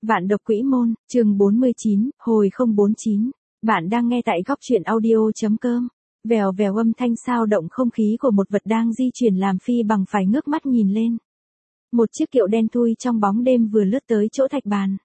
Vạn độc quỷ môn, chương 49, hồi 049. Bạn đang nghe tại góc truyện audio.com. Vèo vèo âm thanh sao động không khí của một vật đang di chuyển làm Phi Bằng phải ngước mắt nhìn lên. Một chiếc kiệu đen thui trong bóng đêm vừa lướt tới chỗ thạch bàn.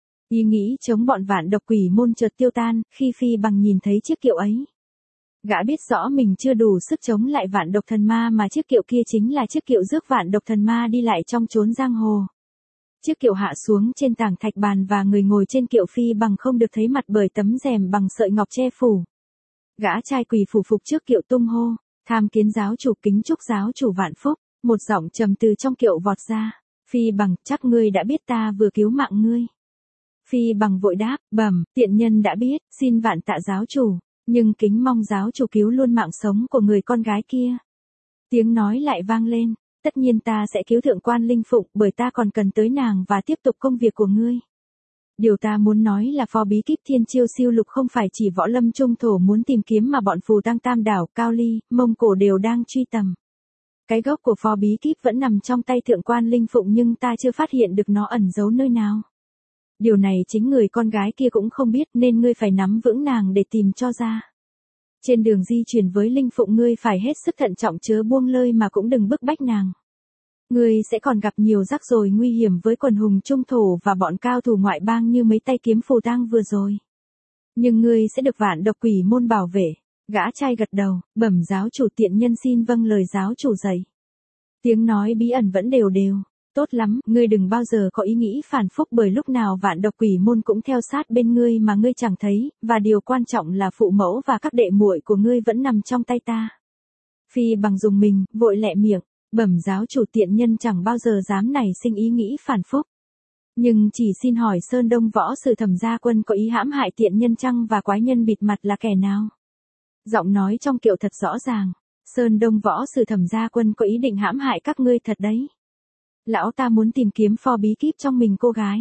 Ý nghĩ chống bọn vạn độc quỷ môn chợt tiêu tan, khi Phi Bằng nhìn thấy chiếc kiệu ấy. Gã biết rõ mình chưa đủ sức chống lại vạn độc thần ma mà chiếc kiệu kia chính là chiếc kiệu rước vạn độc thần ma đi lại trong chốn giang hồ. Chiếc kiệu hạ xuống trên tảng thạch bàn và người ngồi trên kiệu Phi Bằng không được thấy mặt bởi tấm rèm bằng sợi ngọc che phủ. Gã trai quỳ phủ phục trước kiệu tung hô, tham kiến giáo chủ, kính chúc giáo chủ vạn phúc. Một giọng trầm từ trong kiệu vọt ra, Phi Bằng, chắc ngươi đã biết ta vừa cứu mạng ngươi. Phi Bằng vội đáp, bẩm, tiện nhân đã biết, xin vạn tạ giáo chủ, nhưng kính mong giáo chủ cứu luôn mạng sống của người con gái kia. Tiếng nói lại vang lên, tất nhiên ta sẽ cứu thượng quan Linh Phụng bởi ta còn cần tới nàng và tiếp tục công việc của ngươi. Điều ta muốn nói là phò bí kíp thiên chiêu siêu lục không phải chỉ võ lâm trung thổ muốn tìm kiếm mà bọn phù tăng Tam Đảo, Cao Ly, Mông Cổ đều đang truy tầm. Cái gốc của phò bí kíp vẫn nằm trong tay thượng quan Linh Phụng nhưng ta chưa phát hiện được nó ẩn giấu nơi nào. Điều này chính người con gái kia cũng không biết nên ngươi phải nắm vững nàng để tìm cho ra. Trên đường di chuyển với Linh Phụng ngươi phải hết sức thận trọng chớ buông lơi mà cũng đừng bức bách nàng. Ngươi sẽ còn gặp nhiều rắc rối nguy hiểm với quần hùng trung thổ và bọn cao thủ ngoại bang như mấy tay kiếm phù tang vừa rồi. Nhưng ngươi sẽ được vạn độc quỷ môn bảo vệ. Gã trai gật đầu, bẩm giáo chủ, tiện nhân xin vâng lời giáo chủ dạy. Tiếng nói bí ẩn vẫn đều đều. Tốt lắm, ngươi đừng bao giờ có ý nghĩ phản phúc bởi lúc nào vạn độc quỷ môn cũng theo sát bên ngươi mà ngươi chẳng thấy, và điều quan trọng là phụ mẫu và các đệ muội của ngươi vẫn nằm trong tay ta. Phi Bằng dùng mình, vội lẹ miệng, bẩm giáo chủ, tiện nhân chẳng bao giờ dám nảy sinh ý nghĩ phản phúc. Nhưng chỉ xin hỏi Sơn Đông Võ Sử Thẩm Gia Quân có ý hãm hại tiện nhân chăng và quái nhân bịt mặt là kẻ nào? Giọng nói trong kiệu thật rõ ràng, Sơn Đông Võ Sử Thẩm Gia Quân có ý định hãm hại các ngươi thật đấy. Lão ta muốn tìm kiếm phò bí kíp trong mình cô gái.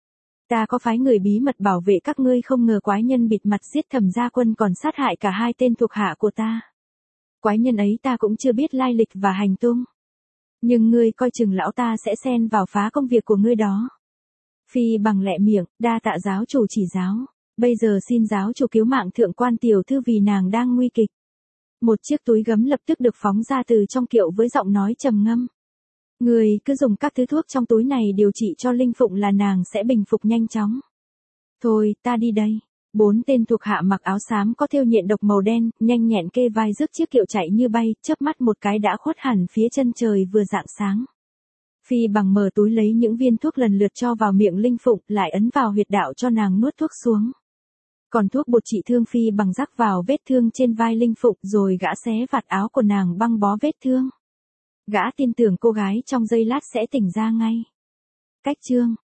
Ta có phái người bí mật bảo vệ các ngươi không ngờ quái nhân bịt mặt giết Thẩm Gia Quân còn sát hại cả hai tên thuộc hạ của ta. Quái nhân ấy ta cũng chưa biết lai lịch và hành tung. Nhưng ngươi coi chừng lão ta sẽ xen vào phá công việc của ngươi đó. Phi Bằng lẹ miệng, đa tạ giáo chủ chỉ giáo. Bây giờ xin giáo chủ cứu mạng thượng quan tiểu thư vì nàng đang nguy kịch. Một chiếc túi gấm lập tức được phóng ra từ trong kiệu với giọng nói trầm ngâm. Người cứ dùng các thứ thuốc trong túi này điều trị cho Linh Phụng là nàng sẽ bình phục nhanh chóng. Thôi, ta đi đây. 4 tên thuộc hạ mặc áo xám có thêu nhện độc màu đen, nhanh nhẹn kê vai rước chiếc kiệu chạy như bay, chớp mắt một cái đã khuất hẳn phía chân trời vừa rạng sáng. Phi Bằng mở túi lấy những viên thuốc lần lượt cho vào miệng Linh Phụng, lại ấn vào huyệt đạo cho nàng nuốt thuốc xuống. Còn thuốc bột trị thương Phi Bằng rắc vào vết thương trên vai Linh Phụng rồi gã xé vạt áo của nàng băng bó vết thương. Gã tin tưởng cô gái trong giây lát sẽ tỉnh ra ngay. Cách chương